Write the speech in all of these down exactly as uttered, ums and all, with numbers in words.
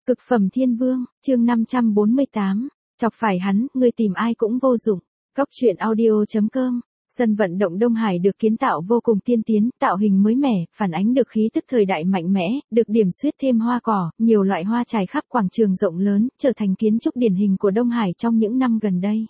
Cực phẩm thiên vương, chương năm trăm bốn mươi tám, chọc phải hắn, người tìm ai cũng vô dụng. Cóc truyện audio chấm com. Sân vận động Đông Hải được kiến tạo vô cùng tiên tiến, tạo hình mới mẻ, phản ánh được khí tức thời đại mạnh mẽ, được điểm xuyết thêm hoa cỏ, nhiều loại hoa trải khắp quảng trường rộng lớn, trở thành kiến trúc điển hình của Đông Hải trong những năm gần đây.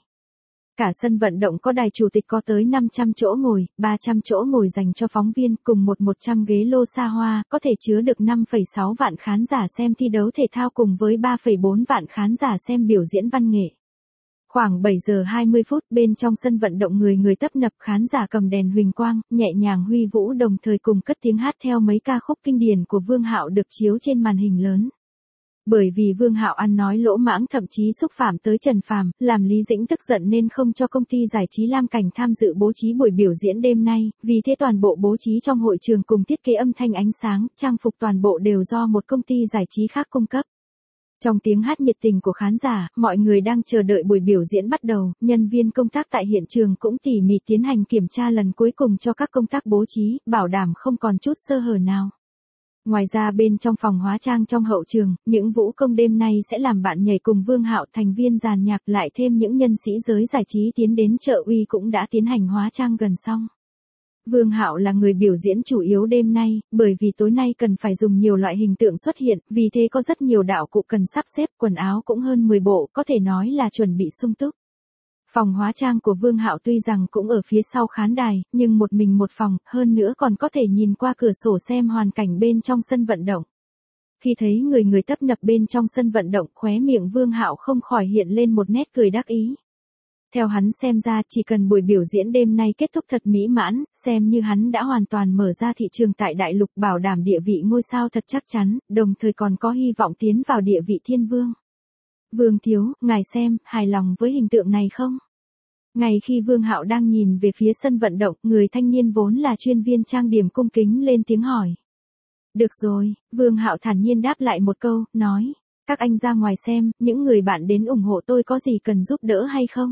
Cả sân vận động có đài chủ tịch có tới năm trăm chỗ ngồi, ba trăm chỗ ngồi dành cho phóng viên, cùng một một trăm ghế lô xa hoa, có thể chứa được năm phẩy sáu vạn khán giả xem thi đấu thể thao cùng với ba phẩy bốn vạn khán giả xem biểu diễn văn nghệ. Khoảng bảy giờ hai mươi phút, bên trong sân vận động người người tấp nập, khán giả cầm đèn huỳnh quang, nhẹ nhàng huy vũ, đồng thời cùng cất tiếng hát theo mấy ca khúc kinh điển của Vương Hạo được chiếu trên màn hình lớn. Bởi vì Vương Hạo ăn nói lỗ mãng, thậm chí xúc phạm tới Trần Phàm, làm Lý Dĩnh tức giận nên không cho công ty giải trí Lam Cảnh tham dự bố trí buổi biểu diễn đêm nay, vì thế toàn bộ bố trí trong hội trường cùng thiết kế âm thanh ánh sáng, trang phục toàn bộ đều do một công ty giải trí khác cung cấp. Trong tiếng hát nhiệt tình của khán giả, mọi người đang chờ đợi buổi biểu diễn bắt đầu, nhân viên công tác tại hiện trường cũng tỉ mỉ tiến hành kiểm tra lần cuối cùng cho các công tác bố trí, bảo đảm không còn chút sơ hở nào. Ngoài ra bên trong phòng hóa trang trong hậu trường, những vũ công đêm nay sẽ làm bạn nhảy cùng Vương Hạo, thành viên dàn nhạc, lại thêm những nhân sĩ giới giải trí tiến đến trợ uy cũng đã tiến hành hóa trang gần xong. Vương Hạo là người biểu diễn chủ yếu đêm nay, bởi vì tối nay cần phải dùng nhiều loại hình tượng xuất hiện, vì thế có rất nhiều đạo cụ cần sắp xếp, quần áo cũng hơn mười bộ, có thể nói là chuẩn bị sung túc. Phòng hóa trang của Vương Hạo tuy rằng cũng ở phía sau khán đài, nhưng một mình một phòng, hơn nữa còn có thể nhìn qua cửa sổ xem hoàn cảnh bên trong sân vận động. Khi thấy người người tấp nập bên trong sân vận động, khóe miệng Vương Hạo không khỏi hiện lên một nét cười đắc ý. Theo hắn xem ra, chỉ cần buổi biểu diễn đêm nay kết thúc thật mỹ mãn, xem như hắn đã hoàn toàn mở ra thị trường tại đại lục, bảo đảm địa vị ngôi sao thật chắc chắn, đồng thời còn có hy vọng tiến vào địa vị thiên vương. Vương thiếu, ngài xem, hài lòng với hình tượng này không? Ngay khi Vương Hạo đang nhìn về phía sân vận động, người thanh niên vốn là chuyên viên trang điểm cung kính lên tiếng hỏi. Được rồi, Vương Hạo thản nhiên đáp lại một câu, nói, các anh ra ngoài xem, những người bạn đến ủng hộ tôi có gì cần giúp đỡ hay không?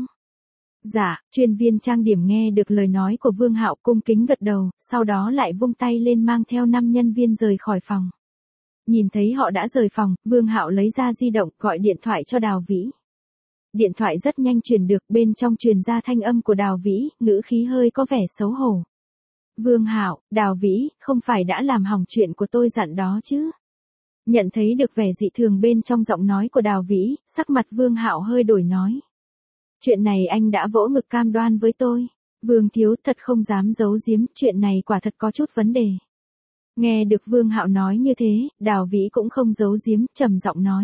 Dạ, chuyên viên trang điểm nghe được lời nói của Vương Hạo cung kính gật đầu, sau đó lại vung tay lên mang theo năm nhân viên rời khỏi phòng. Nhìn thấy họ đã rời phòng, Vương Hạo lấy ra di động, gọi điện thoại cho Đào Vĩ. Điện thoại rất nhanh truyền được, bên trong truyền ra thanh âm của Đào Vĩ, ngữ khí hơi có vẻ xấu hổ. Vương Hạo, Đào Vĩ, không phải đã làm hỏng chuyện của tôi dặn đó chứ? Nhận thấy được vẻ dị thường bên trong giọng nói của Đào Vĩ, sắc mặt Vương Hạo hơi đổi nói. Chuyện này anh đã vỗ ngực cam đoan với tôi. Vương thiếu, thật không dám giấu giếm, chuyện này quả thật có chút vấn đề. Nghe được Vương Hạo nói như thế, Đào Vĩ cũng không giấu giếm, trầm giọng nói.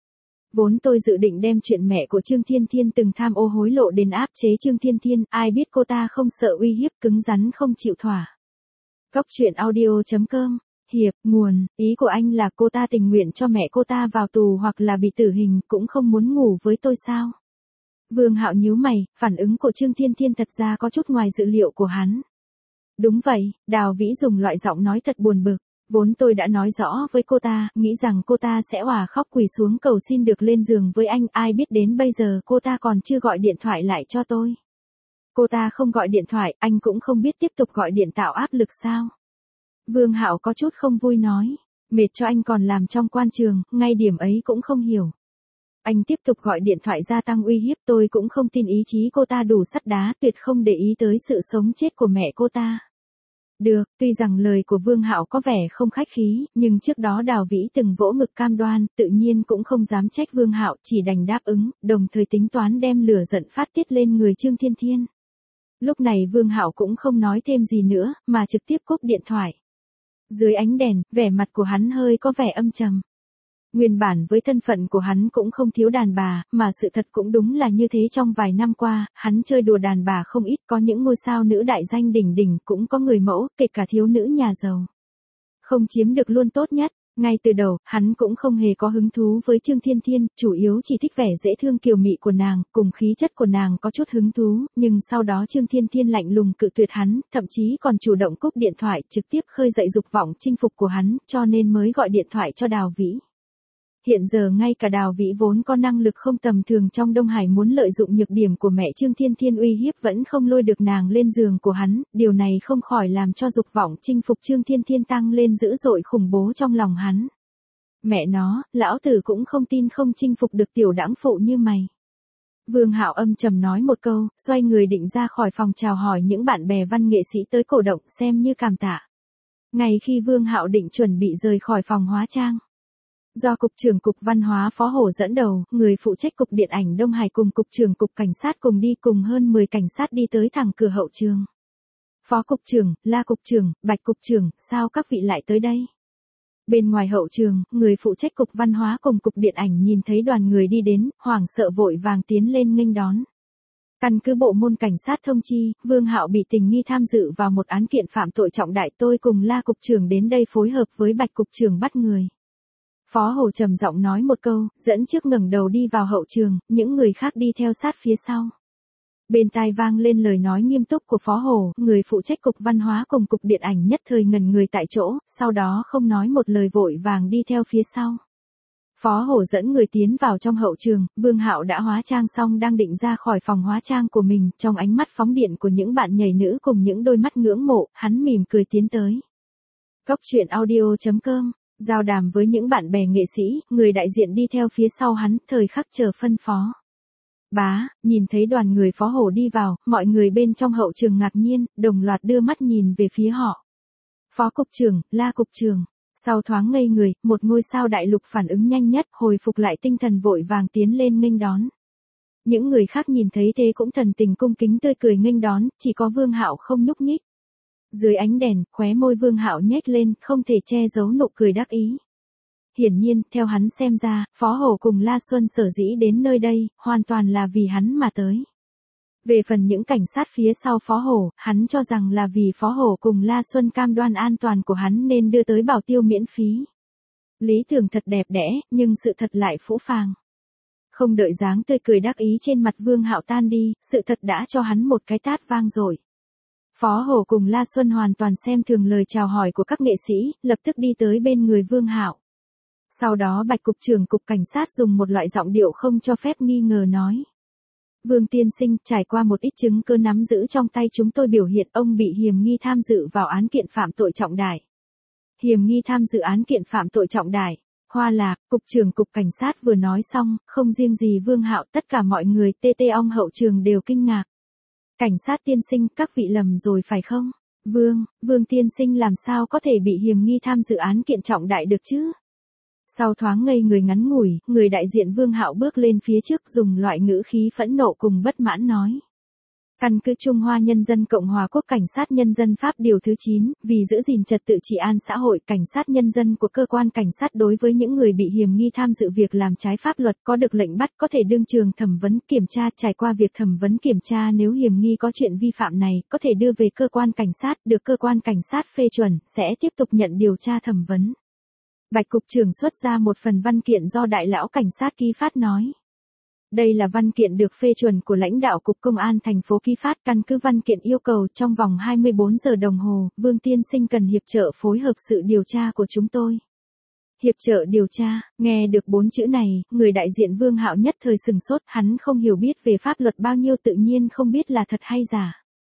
Vốn tôi dự định đem chuyện mẹ của Trương Thiên Thiên từng tham ô hối lộ đến áp chế Trương Thiên Thiên, ai biết cô ta không sợ uy hiếp, cứng rắn không chịu thỏa. Cóc truyện audio chấm com. Hiệp, nguồn, ý của anh là cô ta tình nguyện cho mẹ cô ta vào tù hoặc là bị tử hình, cũng không muốn ngủ với tôi sao? Vương Hạo nhíu mày, phản ứng của Trương Thiên Thiên thật ra có chút ngoài dự liệu của hắn. Đúng vậy, Đào Vĩ dùng loại giọng nói thật buồn bực. Vốn tôi đã nói rõ với cô ta, nghĩ rằng cô ta sẽ òa khóc quỳ xuống cầu xin được lên giường với anh, ai biết đến bây giờ cô ta còn chưa gọi điện thoại lại cho tôi. Cô ta không gọi điện thoại, anh cũng không biết tiếp tục gọi điện tạo áp lực sao? Vương Hạo có chút không vui nói, mệt cho anh còn làm trong quan trường, ngay điểm ấy cũng không hiểu. Anh tiếp tục gọi điện thoại gia tăng uy hiếp, tôi cũng không tin ý chí cô ta đủ sắt đá, tuyệt không để ý tới sự sống chết của mẹ cô ta. Được, tuy rằng lời của Vương Hạo có vẻ không khách khí, nhưng trước đó Đào Vĩ từng vỗ ngực cam đoan, tự nhiên cũng không dám trách Vương Hạo, chỉ đành đáp ứng, đồng thời tính toán đem lửa giận phát tiết lên người Trương Thiên Thiên. Lúc này Vương Hạo cũng không nói thêm gì nữa, mà trực tiếp cúp điện thoại. Dưới ánh đèn, vẻ mặt của hắn hơi có vẻ âm trầm. Nguyên bản với thân phận của hắn cũng không thiếu đàn bà, mà sự thật cũng đúng là như thế, trong vài năm qua, hắn chơi đùa đàn bà không ít, có những ngôi sao nữ đại danh đỉnh đỉnh, cũng có người mẫu, kể cả thiếu nữ nhà giàu. Không chiếm được luôn tốt nhất, ngay từ đầu, hắn cũng không hề có hứng thú với Trương Thiên Thiên, chủ yếu chỉ thích vẻ dễ thương kiều mị của nàng, cùng khí chất của nàng có chút hứng thú, nhưng sau đó Trương Thiên Thiên lạnh lùng cự tuyệt hắn, thậm chí còn chủ động cúp điện thoại, trực tiếp khơi dậy dục vọng chinh phục của hắn, cho nên mới gọi điện thoại cho Đào Vĩ. Hiện giờ ngay cả Đào Vĩ vốn có năng lực không tầm thường trong Đông Hải muốn lợi dụng nhược điểm của mẹ Trương Thiên Thiên uy hiếp vẫn không lôi được nàng lên giường của hắn, điều này không khỏi làm cho dục vọng chinh phục Trương Thiên Thiên tăng lên dữ dội khủng bố trong lòng hắn. Mẹ nó, lão tử cũng không tin không chinh phục được tiểu đãng phụ như mày. Vương Hạo âm trầm nói một câu, xoay người định ra khỏi phòng chào hỏi những bạn bè văn nghệ sĩ tới cổ động xem như cảm tạ. Ngay khi Vương Hạo định chuẩn bị rời khỏi phòng hóa trang, do Cục trưởng Cục Văn hóa Phó Hổ dẫn đầu, người phụ trách Cục Điện ảnh Đông Hải cùng Cục trưởng Cục Cảnh sát cùng đi cùng hơn mười cảnh sát đi tới thẳng cửa hậu trường. Phó Cục trưởng, La Cục trưởng, Bạch Cục trưởng, sao các vị lại tới đây? Bên ngoài hậu trường, người phụ trách Cục Văn hóa cùng Cục Điện ảnh nhìn thấy đoàn người đi đến, hoảng sợ vội vàng tiến lên nghênh đón. Căn cứ bộ môn cảnh sát thông chi, Vương Hạo bị tình nghi tham dự vào một án kiện phạm tội trọng đại, tôi cùng La Cục trưởng đến đây phối hợp với Bạch Cục trưởng bắt người. Phó Hổ trầm giọng nói một câu, dẫn trước ngẩng đầu đi vào hậu trường, những người khác đi theo sát phía sau. Bên tai vang lên lời nói nghiêm túc của Phó Hổ, người phụ trách Cục Văn hóa cùng Cục Điện ảnh nhất thời ngẩn người tại chỗ, sau đó không nói một lời vội vàng đi theo phía sau. Phó Hổ dẫn người tiến vào trong hậu trường, Vương Hạo đã hóa trang xong đang định ra khỏi phòng hóa trang của mình, trong ánh mắt phóng điện của những bạn nhảy nữ cùng những đôi mắt ngưỡng mộ, hắn mỉm cười tiến tới. Cốc truyện audio chấm com, giao đàm với những bạn bè nghệ sĩ, người đại diện đi theo phía sau hắn, thời khắc chờ phân phó. Bá, nhìn thấy đoàn người Phó Hổ đi vào, mọi người bên trong hậu trường ngạc nhiên, đồng loạt đưa mắt nhìn về phía họ. Phó Cục trưởng, La Cục trưởng. Sau thoáng ngây người, một ngôi sao đại lục phản ứng nhanh nhất, hồi phục lại tinh thần vội vàng tiến lên nghênh đón. Những người khác nhìn thấy thế cũng thần tình cung kính tươi cười nghênh đón, chỉ có Vương Hạo không nhúc nhích. Dưới ánh đèn, khóe môi Vương Hạo nhếch lên, không thể che giấu nụ cười đắc ý. Hiển nhiên, theo hắn xem ra, Phó Hổ cùng La Xuân sở dĩ đến nơi đây, hoàn toàn là vì hắn mà tới. Về phần những cảnh sát phía sau Phó Hổ, hắn cho rằng là vì Phó Hổ cùng La Xuân cam đoan an toàn của hắn nên đưa tới bảo tiêu miễn phí. Lý tưởng thật đẹp đẽ, nhưng sự thật lại phũ phàng. Không đợi dáng tươi cười đắc ý trên mặt Vương Hạo tan đi, sự thật đã cho hắn một cái tát vang dội. Phó Hổ cùng La Xuân hoàn toàn xem thường lời chào hỏi của các nghệ sĩ, lập tức đi tới bên người Vương Hạo. Sau đó Bạch Cục trưởng Cục Cảnh sát dùng một loại giọng điệu không cho phép nghi ngờ nói. Vương tiên sinh, trải qua một ít chứng cứ nắm giữ trong tay chúng tôi biểu hiện ông bị hiềm nghi tham dự vào án kiện phạm tội trọng đại. Hiềm nghi tham dự án kiện phạm tội trọng đại. Hoa Lạc, Cục trưởng Cục Cảnh sát vừa nói xong, không riêng gì Vương Hạo, tất cả mọi người tê tê ong hậu trường đều kinh ngạc. Cảnh sát tiên sinh, các vị lầm rồi phải không? Vương, Vương tiên sinh làm sao có thể bị hiềm nghi tham dự án kiện trọng đại được chứ? Sau thoáng ngây người ngắn ngủi, người đại diện Vương Hạo bước lên phía trước dùng loại ngữ khí phẫn nộ cùng bất mãn nói. Căn cứ Trung Hoa Nhân dân Cộng hòa Quốc Cảnh sát Nhân dân Pháp điều thứ chín, vì giữ gìn trật tự trị an xã hội, cảnh sát nhân dân của cơ quan cảnh sát đối với những người bị hiềm nghi tham dự việc làm trái pháp luật có được lệnh bắt có thể đương trường thẩm vấn kiểm tra, trải qua việc thẩm vấn kiểm tra nếu hiềm nghi có chuyện vi phạm này, có thể đưa về cơ quan cảnh sát, được cơ quan cảnh sát phê chuẩn, sẽ tiếp tục nhận điều tra thẩm vấn. Bạch Cục trưởng xuất ra một phần văn kiện do đại lão cảnh sát ký phát nói. Đây là văn kiện được phê chuẩn của lãnh đạo Cục Công an thành phố ký phát, căn cứ văn kiện yêu cầu trong vòng hai mươi bốn giờ đồng hồ, Vương tiên sinh cần hiệp trợ phối hợp sự điều tra của chúng tôi. Hiệp trợ điều tra, nghe được bốn chữ này, người đại diện Vương Hạo nhất thời sừng sốt, hắn không hiểu biết về pháp luật bao nhiêu tự nhiên không biết là thật hay giả.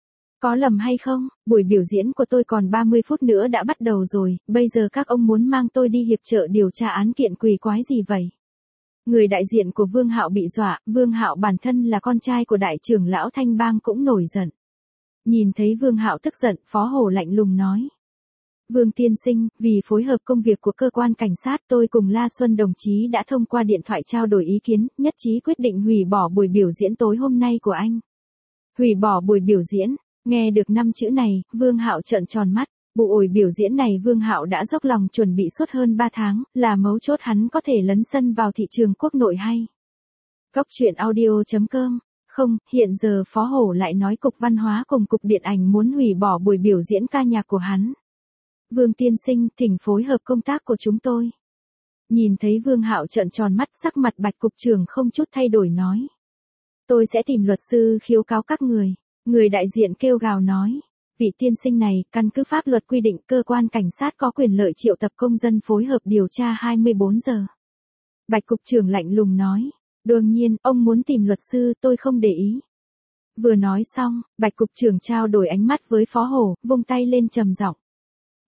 Có lầm hay không, buổi biểu diễn của tôi còn ba mươi phút nữa đã bắt đầu rồi, bây giờ các ông muốn mang tôi đi hiệp trợ điều tra án kiện quỷ quái gì vậy? Người đại diện của Vương Hạo bị dọa, Vương Hạo bản thân là con trai của đại trưởng lão Thanh Bang cũng nổi giận. Nhìn thấy Vương Hạo tức giận, Phó Hổ lạnh lùng nói. Vương tiên sinh, vì phối hợp công việc của cơ quan cảnh sát tôi cùng La Xuân đồng chí đã thông qua điện thoại trao đổi ý kiến, nhất trí quyết định hủy bỏ buổi biểu diễn tối hôm nay của anh. Hủy bỏ buổi biểu diễn, nghe được năm chữ này, Vương Hạo trợn tròn mắt. Buổi biểu diễn này Vương Hạo đã dốc lòng chuẩn bị suốt hơn ba tháng, là mấu chốt hắn có thể lấn sân vào thị trường quốc nội hay. Cốc truyện audio chấm com. Không, hiện giờ Phó Hổ lại nói Cục Văn hóa cùng Cục Điện ảnh muốn hủy bỏ buổi biểu diễn ca nhạc của hắn. Vương tiên sinh, thỉnh phối hợp công tác của chúng tôi. Nhìn thấy Vương Hạo trợn tròn mắt, sắc mặt Bạch Cục trưởng không chút thay đổi nói. Tôi sẽ tìm luật sư khiếu cáo các người. Người đại diện kêu gào nói. Vị tiên sinh này, căn cứ pháp luật quy định cơ quan cảnh sát có quyền lợi triệu tập công dân phối hợp điều tra hai mươi bốn giờ. Bạch Cục trưởng lạnh lùng nói. Đương nhiên, ông muốn tìm luật sư, tôi không để ý. Vừa nói xong, Bạch Cục trưởng trao đổi ánh mắt với Phó Hổ, vung tay lên trầm giọng.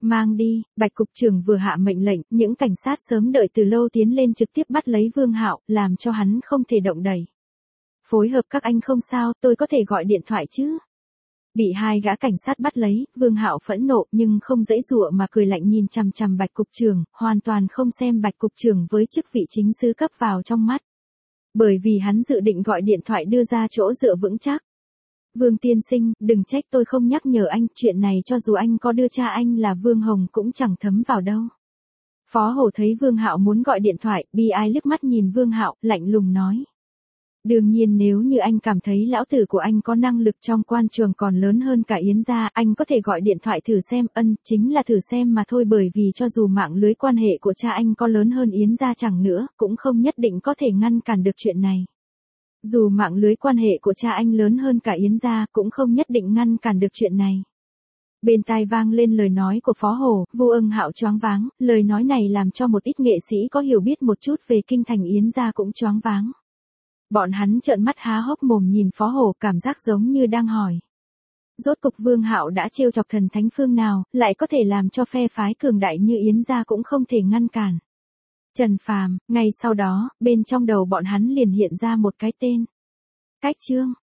Mang đi, Bạch cục trưởng vừa hạ mệnh lệnh, những cảnh sát sớm đợi từ lâu tiến lên trực tiếp bắt lấy Vương Hạo, làm cho hắn không thể động đậy. Phối hợp các anh không sao, tôi có thể gọi điện thoại chứ? Bị hai gã cảnh sát bắt lấy, Vương Hạo phẫn nộ nhưng không giãy giụa mà cười lạnh nhìn chằm chằm Bạch cục trưởng, hoàn toàn không xem Bạch cục trưởng với chức vị chính sứ cấp vào trong mắt. Bởi vì hắn dự định gọi điện thoại đưa ra chỗ dựa vững chắc. Vương tiên sinh, đừng trách tôi không nhắc nhở anh, chuyện này cho dù anh có đưa cha anh là Vương Hồng cũng chẳng thấm vào đâu. Phó Hổ thấy Vương Hạo muốn gọi điện thoại, bi ai liếc mắt nhìn Vương Hạo, lạnh lùng nói. Đương nhiên nếu như anh cảm thấy lão tử của anh có năng lực trong quan trường còn lớn hơn cả Yến gia, anh có thể gọi điện thoại thử xem, ân, chính là thử xem mà thôi, bởi vì cho dù mạng lưới quan hệ của cha anh có lớn hơn Yến gia chẳng nữa, cũng không nhất định có thể ngăn cản được chuyện này. Dù mạng lưới quan hệ của cha anh lớn hơn cả Yến gia, cũng không nhất định ngăn cản được chuyện này. Bên tai vang lên lời nói của Phó Hổ, Vô Ưng Hạo choáng váng, lời nói này làm cho một ít nghệ sĩ có hiểu biết một chút về kinh thành Yến gia cũng choáng váng. Bọn hắn trợn mắt há hốc mồm nhìn Phó Hổ, cảm giác giống như đang hỏi. Rốt cục Vương Hạo đã trêu chọc thần thánh phương nào, lại có thể làm cho phe phái cường đại như Yến gia cũng không thể ngăn cản. Trần Phàm, ngay sau đó, bên trong đầu bọn hắn liền hiện ra một cái tên. Cách Trương.